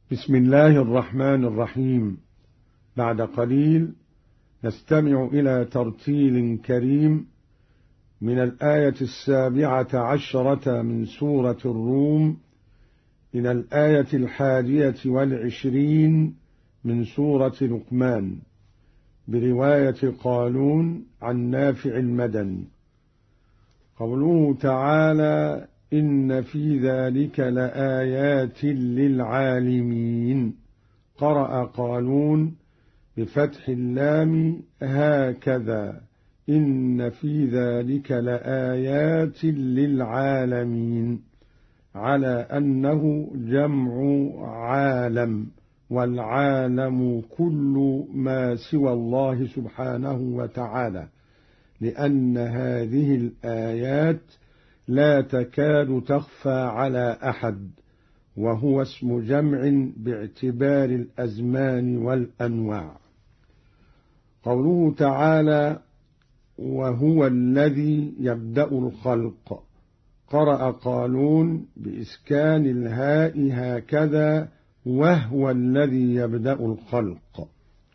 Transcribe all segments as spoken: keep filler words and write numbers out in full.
بسم الله الرحمن الرحيم. بعد قليل نستمع إلى ترتيل كريم من الآية السابعة عشرة من سورة الروم إلى الآية الحادية والعشرين من سورة لقمان برواية قالون عن نافع المدني. قوله تعالى: إن في ذلك لآيات للعالمين. قرأ قالون بفتح اللام هكذا: إن في ذلك لآيات للعالمين، على أنه جمع عالم، والعالم كل ما سوى الله سبحانه وتعالى، لأن هذه الآيات لا تكاد تخفى على أحد، وهو اسم جمع باعتبار الأزمان والأنواع. قوله تعالى: وهو الذي يبدأ الخلق. قرأ قالون بإسكان الهاء هكذا: وهو الذي يبدأ الخلق.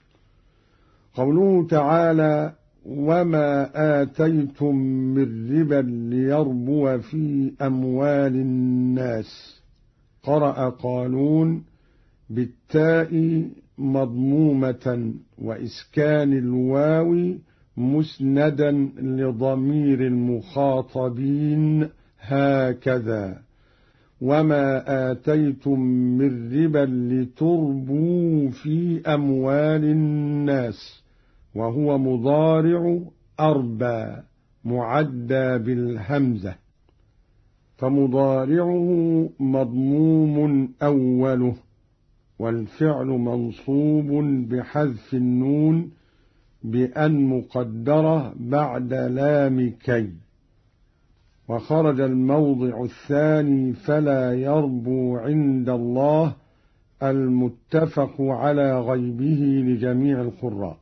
قوله تعالى: وما آتيتم من ربا ليربو في أموال الناس. قرأ قالون بالتاء مضمومة وإسكان الواو مسندا لضمير المخاطبين هكذا: وما آتيتم من ربا لتربوا في أموال الناس، وهو مضارع أربى معدى بالهمزة، فمضارعه مضموم أوله، والفعل منصوب بحذف النون بأن مقدرة بعد لام كي. وخرج الموضع الثاني فلا يربو عند الله المتفق على غيبه لجميع القراء.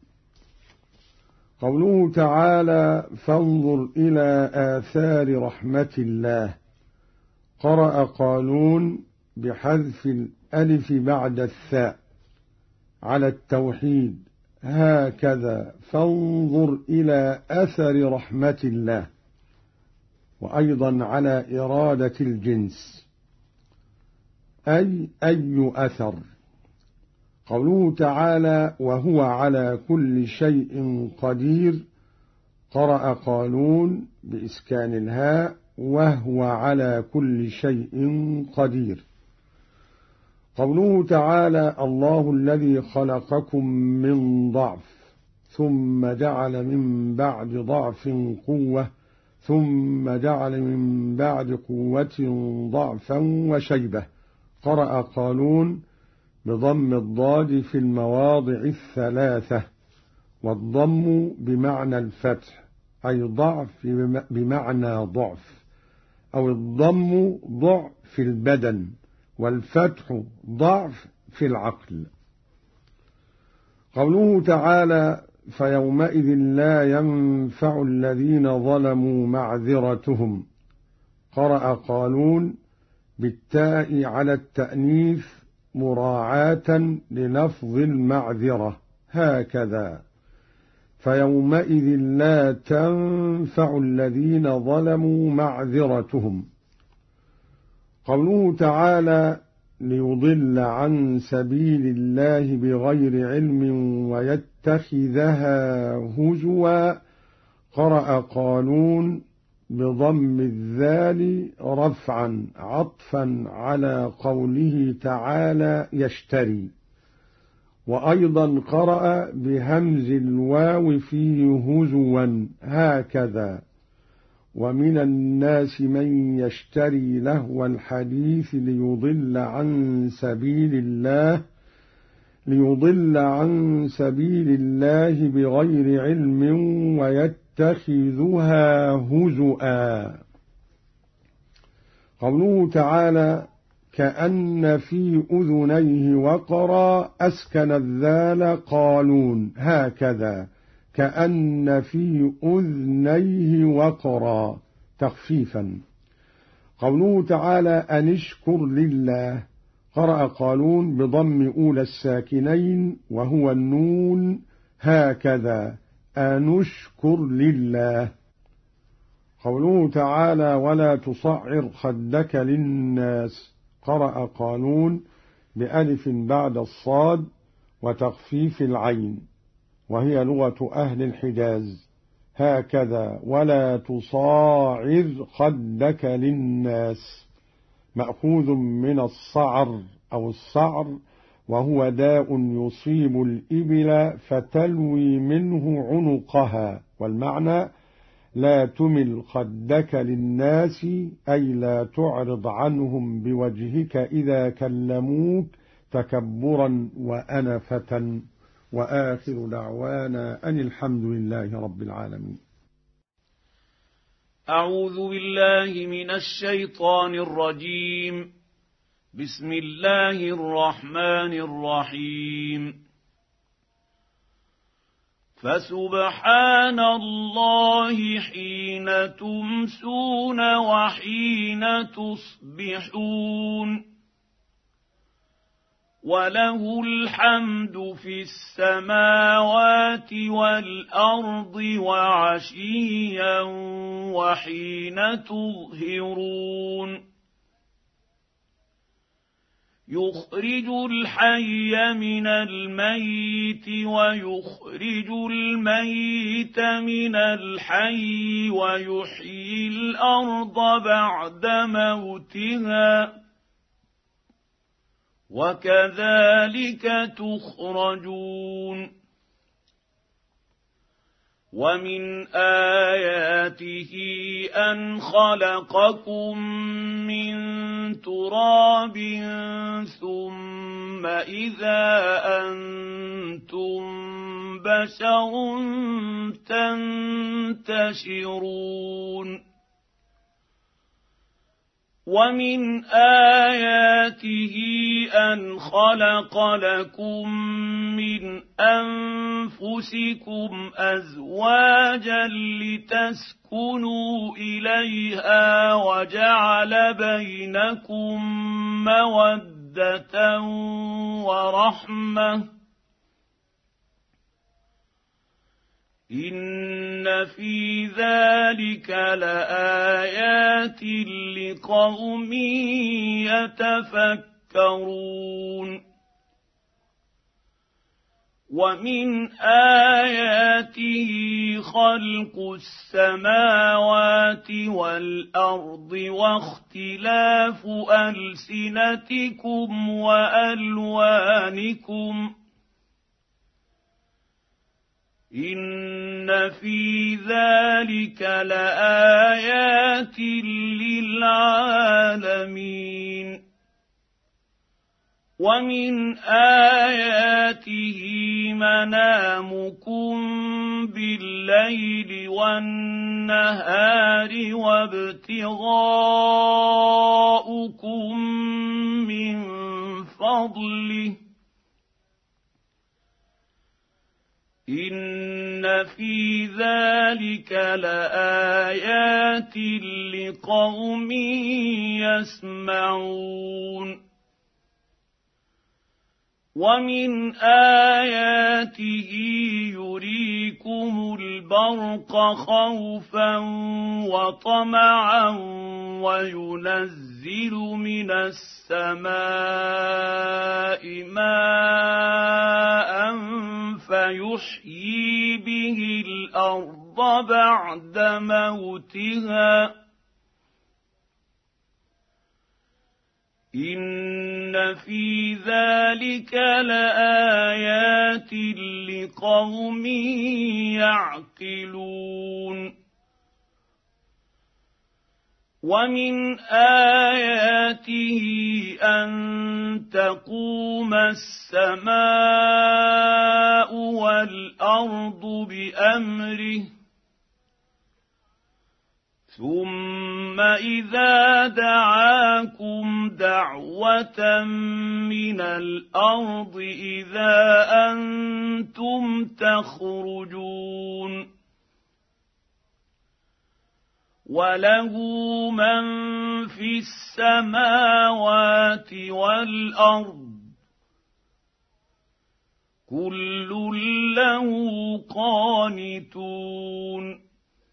قوله تعالى: فانظر إلى آثار رحمة الله. قرأ قالون بحذف الألف بعد الثاء على التوحيد هكذا: فانظر إلى أثر رحمة الله، وأيضا على إرادة الجنس، أي أي أثر. قوله تعالى: وهو على كل شيء قدير. قرأ قالون بإسكان الهاء: وهو على كل شيء قدير. قوله تعالى: الله الذي خلقكم من ضعف ثم جعل من بعد ضعف قوة ثم جعل من بعد قوة ضعفا وشيبة. قرأ قالون بضم الضاد في المواضع الثلاثة، والضم بمعنى الفتح، أي ضعف بمعنى ضعف، أو الضم ضعف في البدن، والفتح ضعف في العقل. قوله تعالى: فيومئذ لا ينفع الذين ظلموا معذرتهم. قرأ قالون بالتاء على التأنيث مراعاة للفظ المعذرة هكذا: فيومئذ لا تنفع الذين ظلموا معذرتهم. قوله تعالى: ليضل عن سبيل الله بغير علم ويتخذها هزوا. قرأ قالون بضم الذال رفعا عطفا على قوله تعالى: يشتري. وأيضا قرأ بهمز الواو فيه هزوا هكذا: ومن الناس من يشتري لهو الحديث ليضل عن سبيل الله ليضل عن سبيل الله بغير علم ويتخذها هزؤا. قوله تعالى: كأن في أذنيه وقرا. أسكن الذال قالون هكذا: كأن في أذنيه وقرا تخفيفا. قوله تعالى: أن اشكر لله. قرأ قالون بضم أولى الساكنين وهو النون هكذا أنشكر لله. قوله تعالى ولا تصعر خدك للناس، قرأ قالون بألف بعد الصاد وتخفيف العين، وهي لغة أهل الحجاز. هكذا ولا تصاعر خدك للناس، مأخوذ من الصعر أو السعر، وهو داء يصيب الإبل فتلوي منه عنقها، والمعنى لا تمل خدك للناس أي لا تعرض عنهم بوجهك إذا كلموك تكبرا وأنفة. وآخر دعوانا أن الحمد لله رب العالمين. أعوذ بالله من الشيطان الرجيم. بسم الله الرحمن الرحيم. فسبحان الله حين تمسون وحين تصبحون، وله الحمد في السماوات والأرض وعشيا وحين تظهرون، يخرج الحي من الميت ويخرج الميت من الحي ويحيي الأرض بعد موتها، وكذلك تخرجون. ومن آياته أن خلقكم من تراب ثم إذا أنتم بشر تنتشرون. ومن آياته أن خلق لكم من أنفسكم أزواجا لتسكنوا إليها وجعل بينكم مودة ورحمة، إن في ذلك لآيات لقوم يتفكرون. ومن آياته خلق السماوات والأرض واختلاف ألسنتكم وألوانكم، إن في ذلك لآيات للعالمين. ومن آياته منامكم بالليل والنهار وابتغاؤكم من فضله، إن في ذلك لآيات لقوم يسمعون. ومن آياته يريكم البرق خوفا وطمعا وينزل من السماء ماء فيحيي به الأرض بعد موتها، إن في ذلك لآيات لقوم يعقلون. ومن آياته أن تقوم السماء والأرض بأمره، ثم إذا دعاكم دعوة من الأرض إذا أنتم تخرجون. وله من في السماوات والأرض كل له قانتون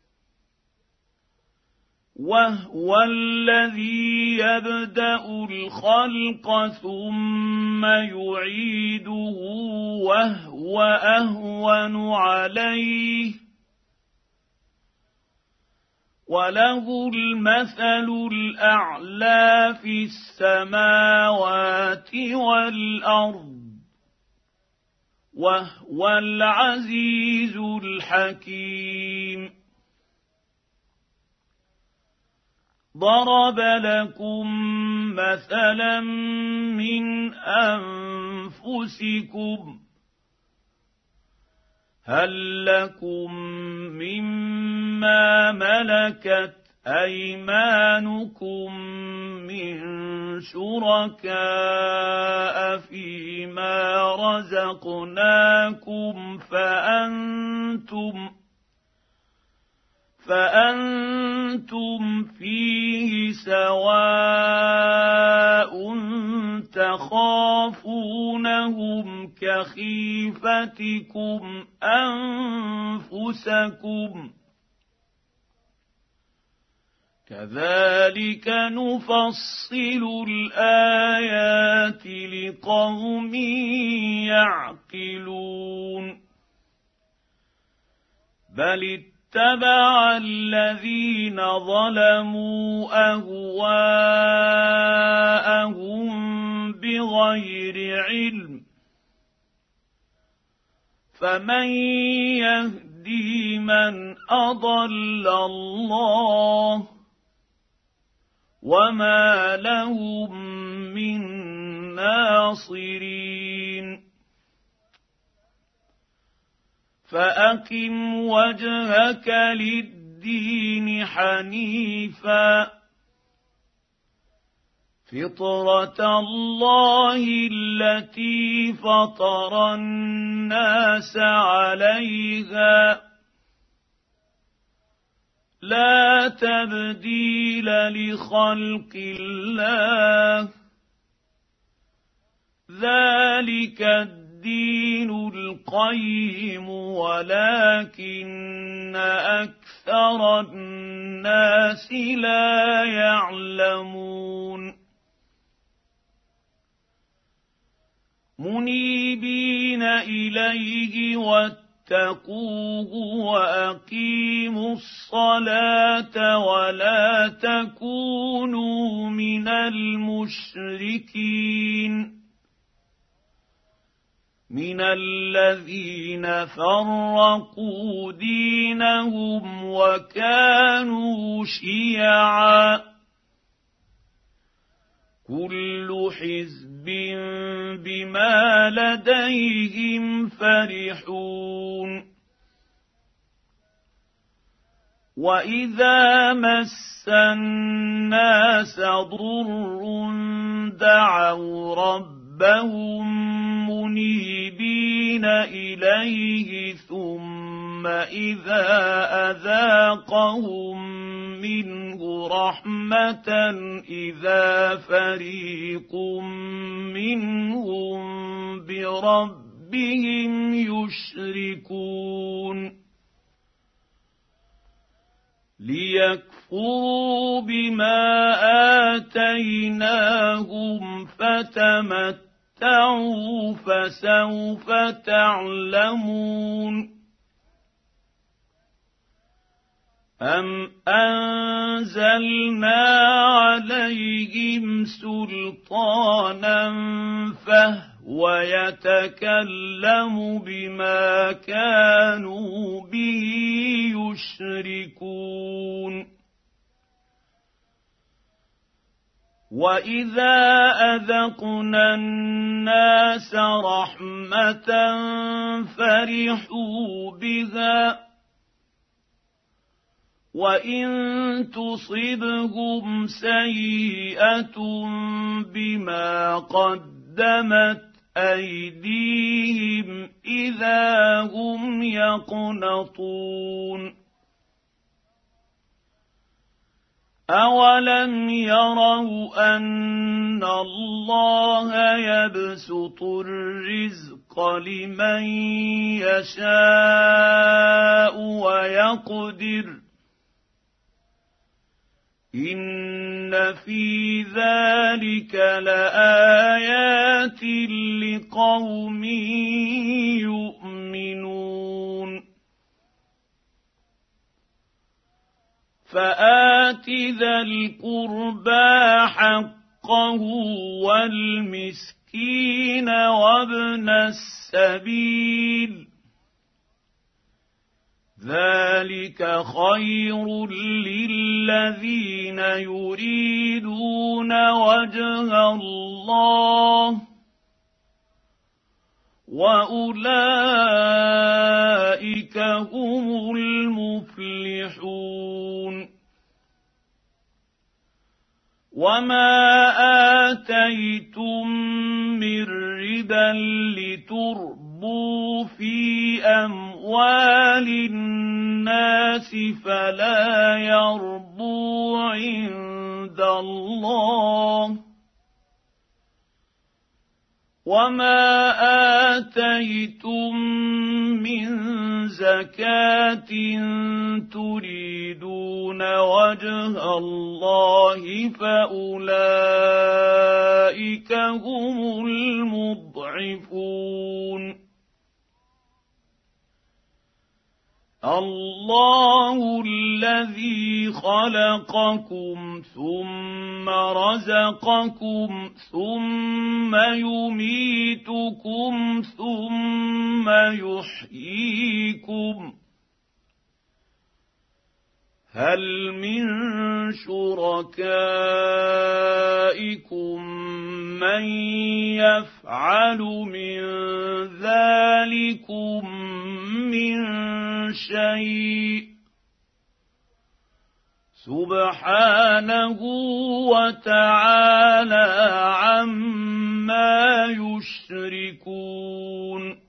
وهو الذي يبدأ الخلق ثم يعيده وهو أهون عليه وله المثل الأعلى في السماوات والأرض وهو العزيز الحكيم ضرب لكم مثلا من أنفسكم هل لكم مما ملكت أيمانكم من شركاء فيما رزقناكم فأنتم فأنتم فيه سواء تخافونهم كخيفتكم أنفسكم كذلك نفصل الآيات لقوم يعقلون بل اتبع الذين ظلموا أهواءهم بغير علم فمن يهدي من أضل الله وما لهم من ناصرين فأقم وجهك للدين حنيفا فطرة الله التي فطر الناس عليها لا تبديل لخلق الله ذلك الدين القيم ولكن أكثر الناس لا يعلمون منيبين إليه واتقوه وأقيموا الصلاة ولا تكونوا من المشركين من الذين فرقوا دينهم وكانوا شيعا كل حزب بما لديهم فرحون وإذا مس الناس ضر دعوا ربهم منيبين إليه ثم إذا أذاقهم منه رحمة إذا فريق منهم بربهم يشركون ليكفروا بما آتيناهم فتمتعوا فسوف تعلمون أم أنزلنا عليهم سلطانا فهو يتكلم بما كانوا به يشركون وإذا أذقنا الناس رحمة فرحوا بها وإن تصبهم سيئة بما قدمت أيديهم إذا هم يقنطون أولم يروا أن الله يبسط الرزق لمن يشاء ويقدر إن في ذلك لآيات لقوم يؤمنون فآت ذا القربى حقه والمسكين وابن السبيل ذلك خير للذين يريدون وجه الله وأولئك هم المفلحون وما آتيتم من ربا لتربوا في أموال الناس فلا يربو عند الله وما آتيتم من زكاة تريدون وجه الله فأولئك هم المضعفون الله الذي خلقكم ثم رزقكم ثم يميتكم ثم يحييكم هل من شركائكم من يفعل من ذلكم من شيء سبحانه وتعالى عما يشركون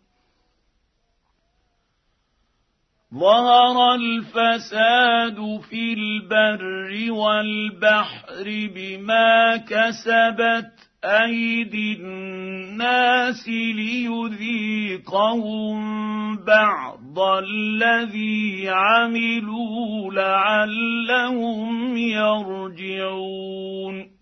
ظهر الفساد في البر والبحر بما كسبت أيدي الناس ليذيقهم بعض الذي عملوا لعلهم يرجعون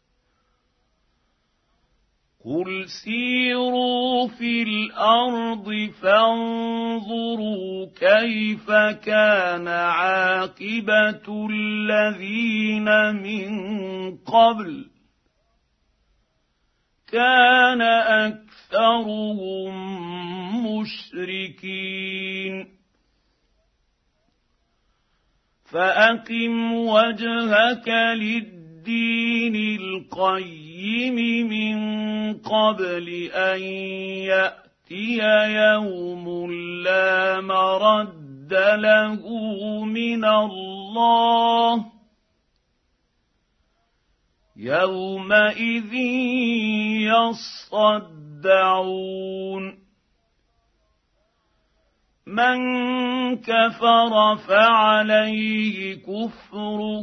قل سيروا في الأرض فانظروا كيف كان عاقبة الذين من قبل كان أكثرهم مشركين فأقم وجهك للدين القيم من قبل أن يأتي يوم لا مرد له من الله يومئذ يصدعون من كفر فعليه كفره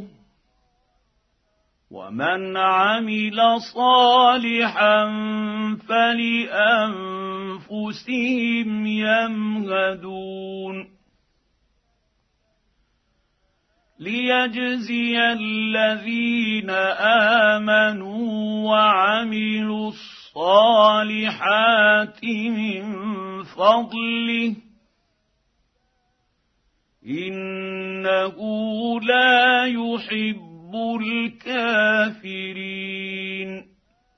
ومن عمل صالحا فلأنفسهم يمهدون ليجزي الذين آمنوا وعملوا الصالحات من فضله إنه لا يحب الكافرين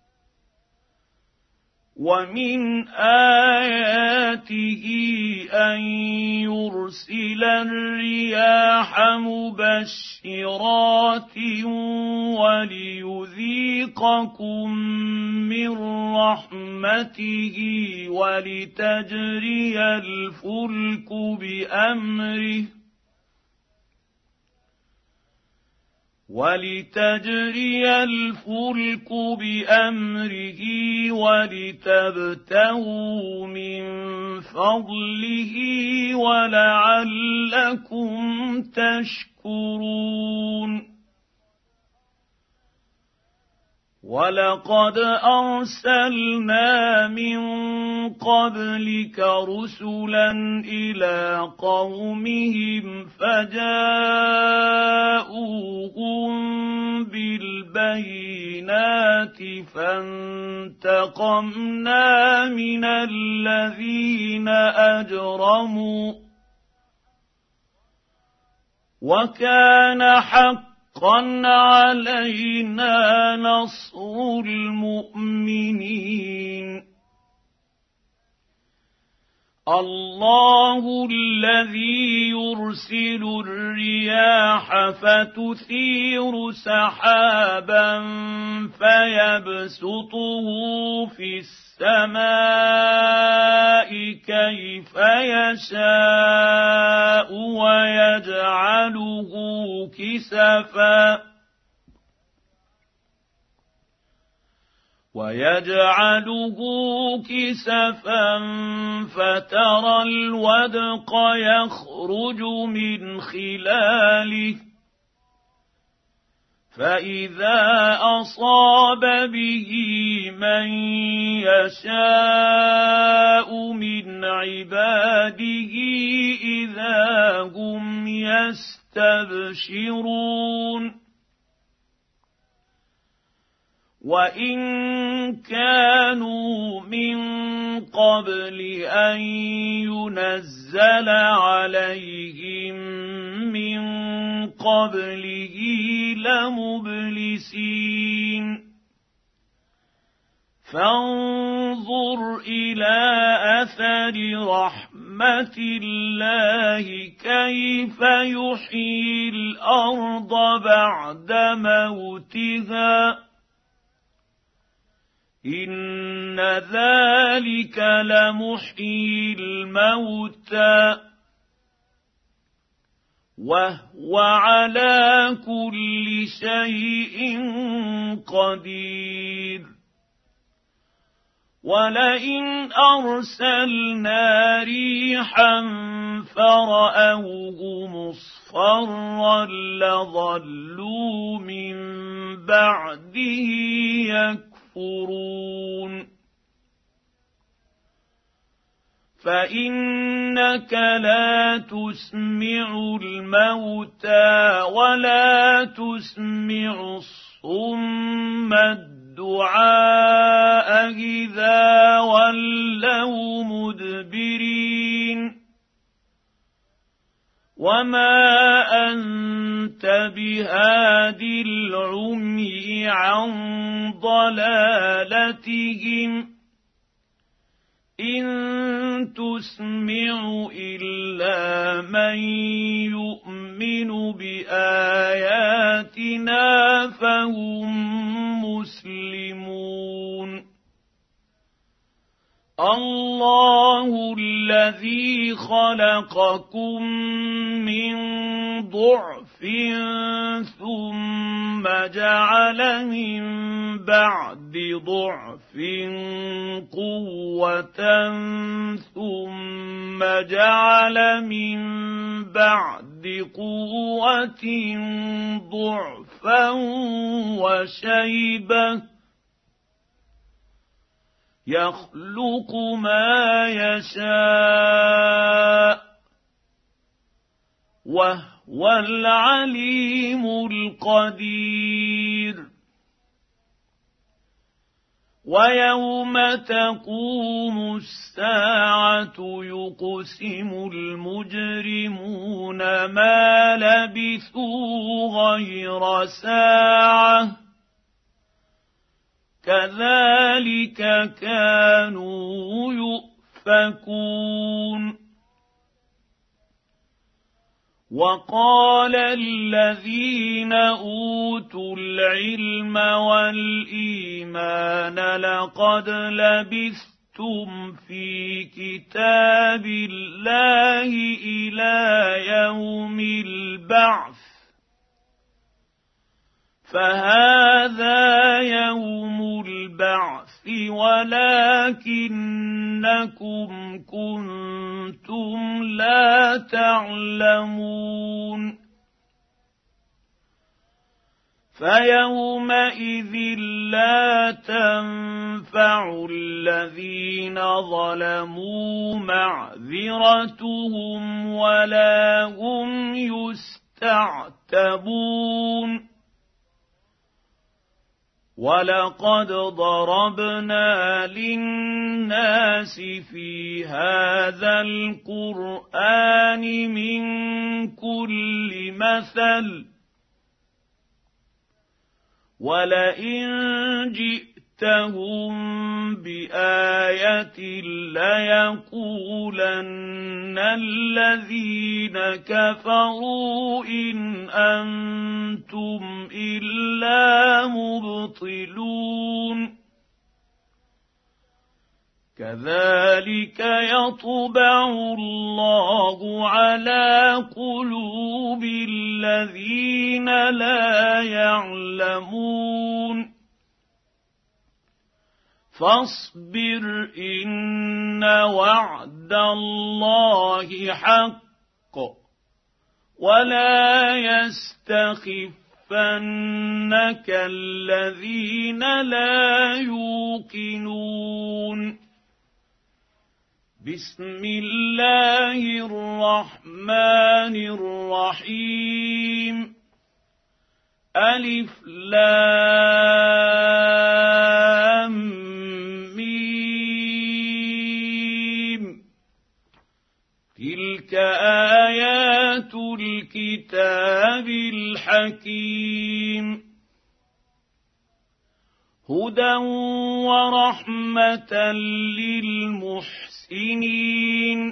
ومن آياته أن يرسل الرياح مبشرات وليذيقكم من رحمته ولتجري الفلك بأمره ولتجري الفلك بأمره ولتبتغوا من فضله ولعلكم تشكرون ولقد أرسلنا من قبلك رسلا إلى قومهم فجاءوهم بالبينات فانتقمنا من الذين أجرموا وكان حقا حقا علينا نصر المؤمنين الله الذي يرسل الرياح فتثير سحابا فيبسطه في السماء كيف يشاء ويجعله كسفا ويجعله كسفا فترى الودق يخرج من خلاله فإذا أصاب به من يشاء من عباده إذا هم يستبشرون وإن كانوا من قبل أن ينزل عليهم من قبله لمبلسين فانظر إلى أثر رحمة الله كيف يحيي الأرض بعد موتها إن ذلك لمحيي الموتى وهو على كل شيء قدير ولئن أرسلنا ريحا فرأوه مصفرا لظلوا من بعده يكفرون فإنك لا تسمع الموتى ولا تسمع الصم الدعاء إذا ولوا مدبرين وما أنت بهاد العمي عن ضلالتهم إن تسمع إلا من يؤمن بآياتنا فهم مسلمون الله الذي خلقكم من ضعف ثم جعل من بعد ضعف قوة ثم جعل من بعد قوة ضعفا وشيبة يخلق ما يشاء وهو العليم القدير ويوم تقوم الساعة يقسم المجرمون ما لبثوا غير ساعة كذلك كانوا يؤفكون وقال الذين أوتوا العلم والإيمان لقد لبثتم في كتاب الله إلى يوم البعث فهذا يوم البعث ولكنكم كنتم لا تعلمون فيومئذ لا تنفع الذين ظلموا معذرتهم ولا هم يستعتبون ولقد ضربنا للناس في هذا القرآن من كل مثل ولئن جئتهم بآية ليقولن الذين كفروا إن أنتم إلا مبطلون كذلك يطبع الله على قلوب الذين لا يعلمون فاصبر إن وعد الله حق ولا يستخفنك الذين لا يوقنون بسم الله الرحمن الرحيم ألف لام ميم تلك آيات الكتاب الحكيم هدى ورحمة للمحسنين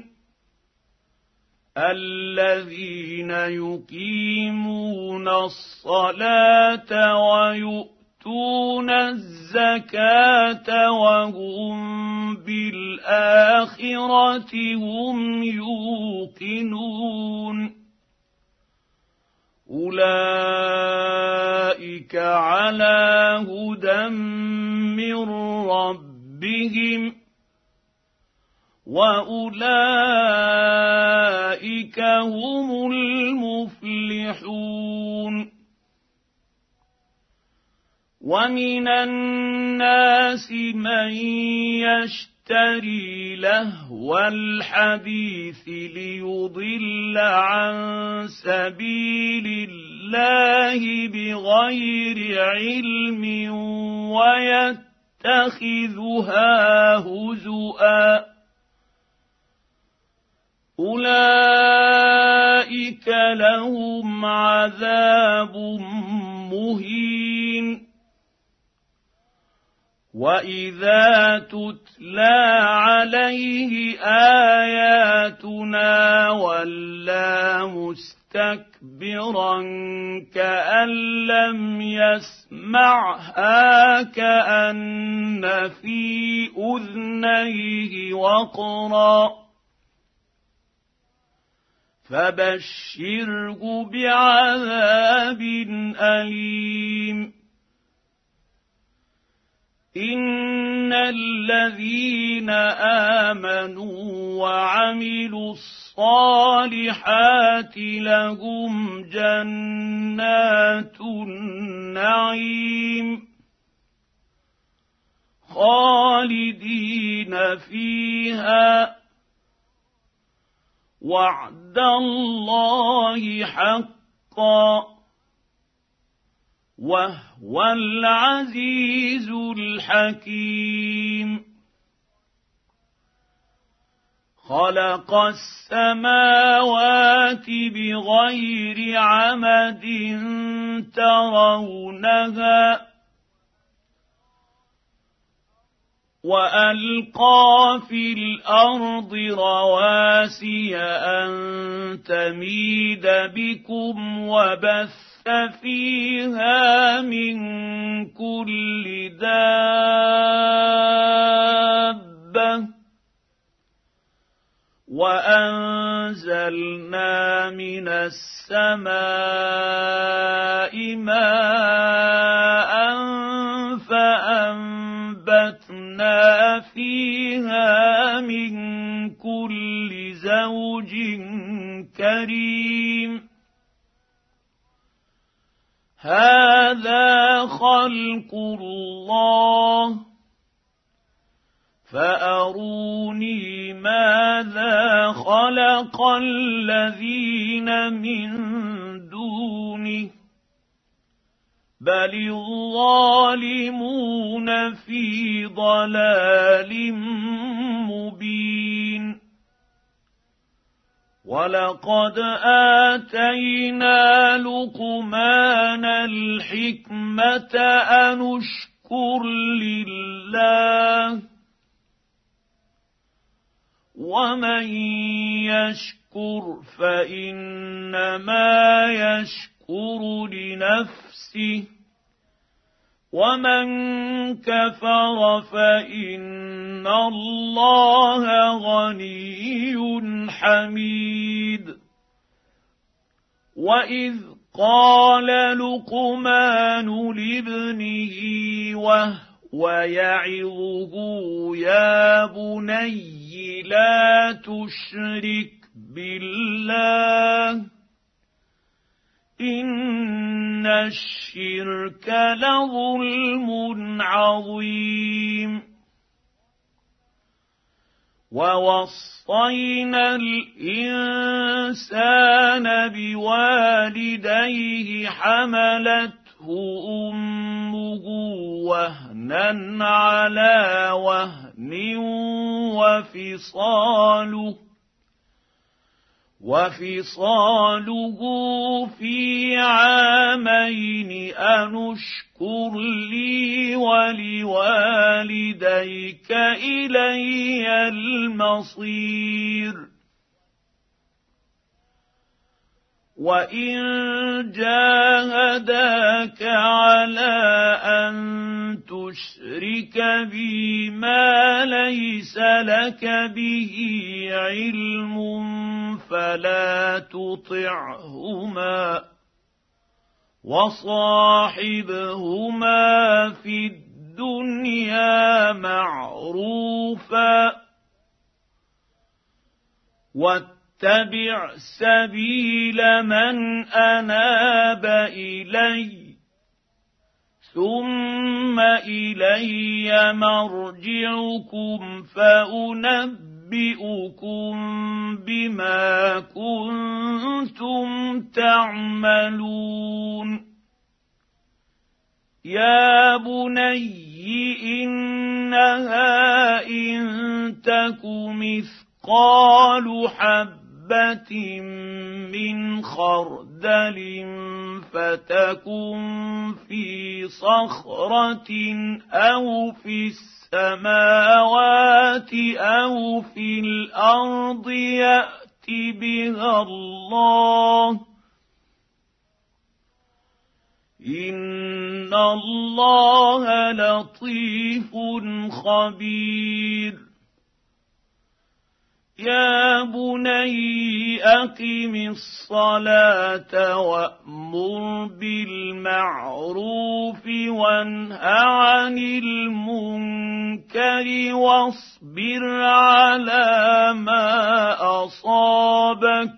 الذين يقيمون الصلاة ويؤتون الزكاة وهم بالآخرة هم يوقنون أولئك على هدى من ربهم وأولئك هم المفلحون ومن الناس من يشتري لهو الحديث ليضل عن سبيل الله بغير علم ويتخذها هزؤا أولئك لهم عذاب مهين وإذا تتلى عليه آياتنا ولى مستكبرا كأن لم يسمعها كأن في أذنيه وقرا فبشره بعذاب أليم إن الذين آمنوا وعملوا الصالحات لهم جنات النعيم خالدين فيها وعد الله حقا وهو العزيز الحكيم خلق السماوات بغير عمد ترونها وألقى في الأرض رواسي أن تميد بكم وبث فيها من كل دابة وأنزلنا من السماء ماء فأنبتنا فيها من كل زوج كريم هذا خلق الله فأروني ماذا خلق الذين من دونه بل الظالمون في ضلال مبين ولقد آتينا لقمان الحكمة أن اشكر لله ومن يشكر فإنما يشكر لنفسه ومن كفر فإن الله غني حميد وإذ قال لقمان لابنه وهو يعظه يا بني لا تشرك بالله إن الشرك لظلم عظيم ووصينا الإنسان بوالديه حملته أمه وهنا على وهن وفصاله وفصاله في عامين أن اشكر لي ولوالديك إلي المصير وإن جاهداك على أن تشرك بي ما ليس لك به علم فلا تطعهما وصاحبهما في الدنيا معروفا واتبع سبيل من أناب إلي ثم إلي مرجعكم فأنبئكم بما كنتم تعملون يا بني إنها إن تك مثقال حبة من خردل فتكن في صخرة أو في السماوات أو في الأرض يأت بها الله إن الله لطيف خبير يا بني أقم الصلاة وأمر بالمعروف وانه عن المنكر واصبر على ما أصابك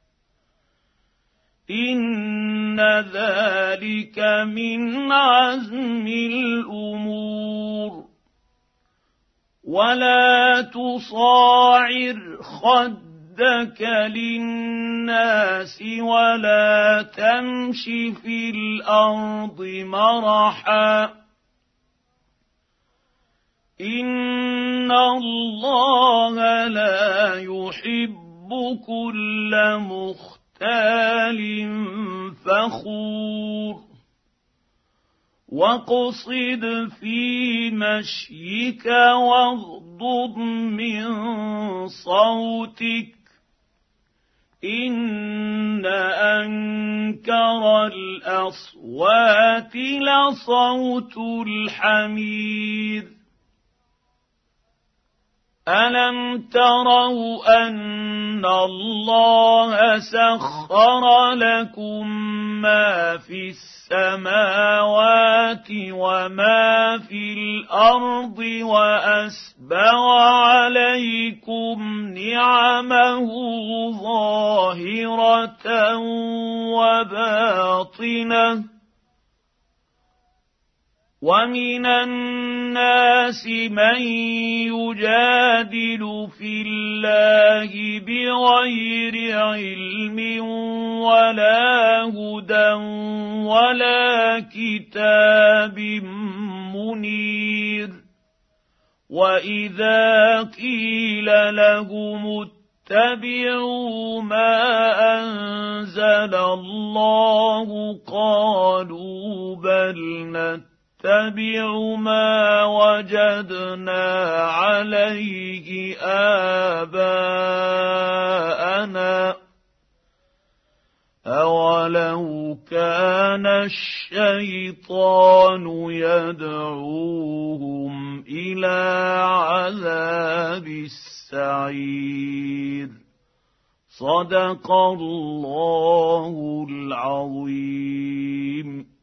إن ذلك من عزم الأمور ولا تصاعر خدك للناس ولا تمش في الأرض مرحا إن الله لا يحب كل مختال فخور واقصد في مشيك واغضض من صوتك إن أنكر الأصوات لصوت الحمير ألم تروا أن الله سخر لكم ما في السماوات وما في الأرض وأسبغ عليكم نعمه ظاهرة وباطنة ومن الناس من يجادل في الله بغير علم ولا هدى ولا كتاب منير وإذا قيل لهم اتبعوا ما أنزل الله قالوا بل نتبع ما وجدنا عليه آباءنا أولو كان الشيطان يدعوهم إلى عذاب السعير صدق الله العظيم.